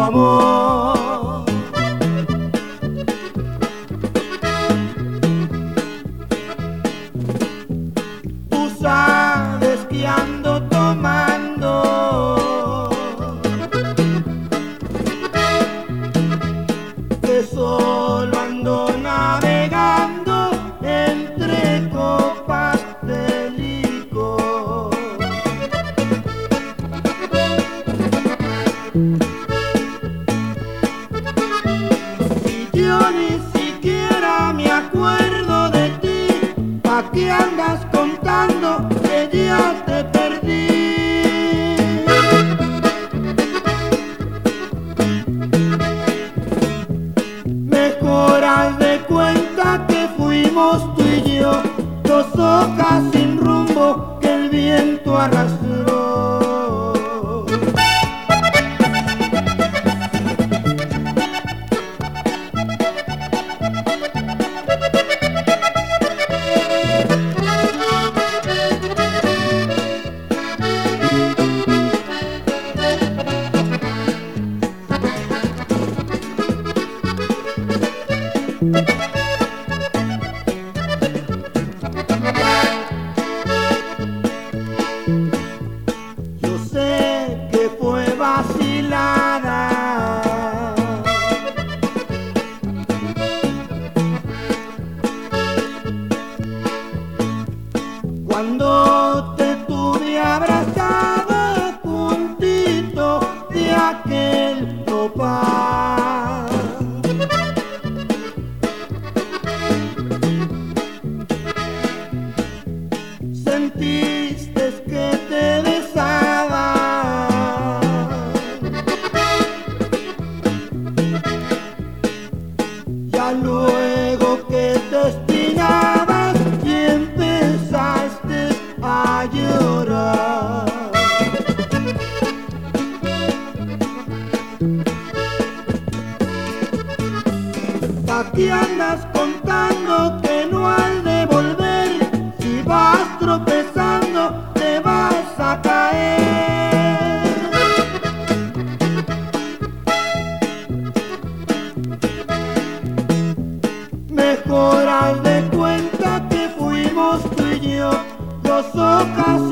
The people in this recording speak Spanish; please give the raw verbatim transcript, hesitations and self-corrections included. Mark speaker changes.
Speaker 1: amor. Tú sabes que ando tomando, que solo ando navegando entre copas de licor. Y yo ni siquiera me acuerdo de ti, ¿pa' qué andas contando que ya te perdí? Mejor haz de cuenta que fuimos tú y yo, dos hojas sin rumbo que el viento arrastró. Yo sé que fue vacilada, cuando te tuve abrazado puntito de aquel nopal. Sentiste que te besaba, ya luego que te estirabas y empezaste a llorar. ¿Pa' qué andas contando que no has de volver? Si vas tropezando te vas a caer. Mejor haz de cuenta que fuimos tú y yo, dos hojas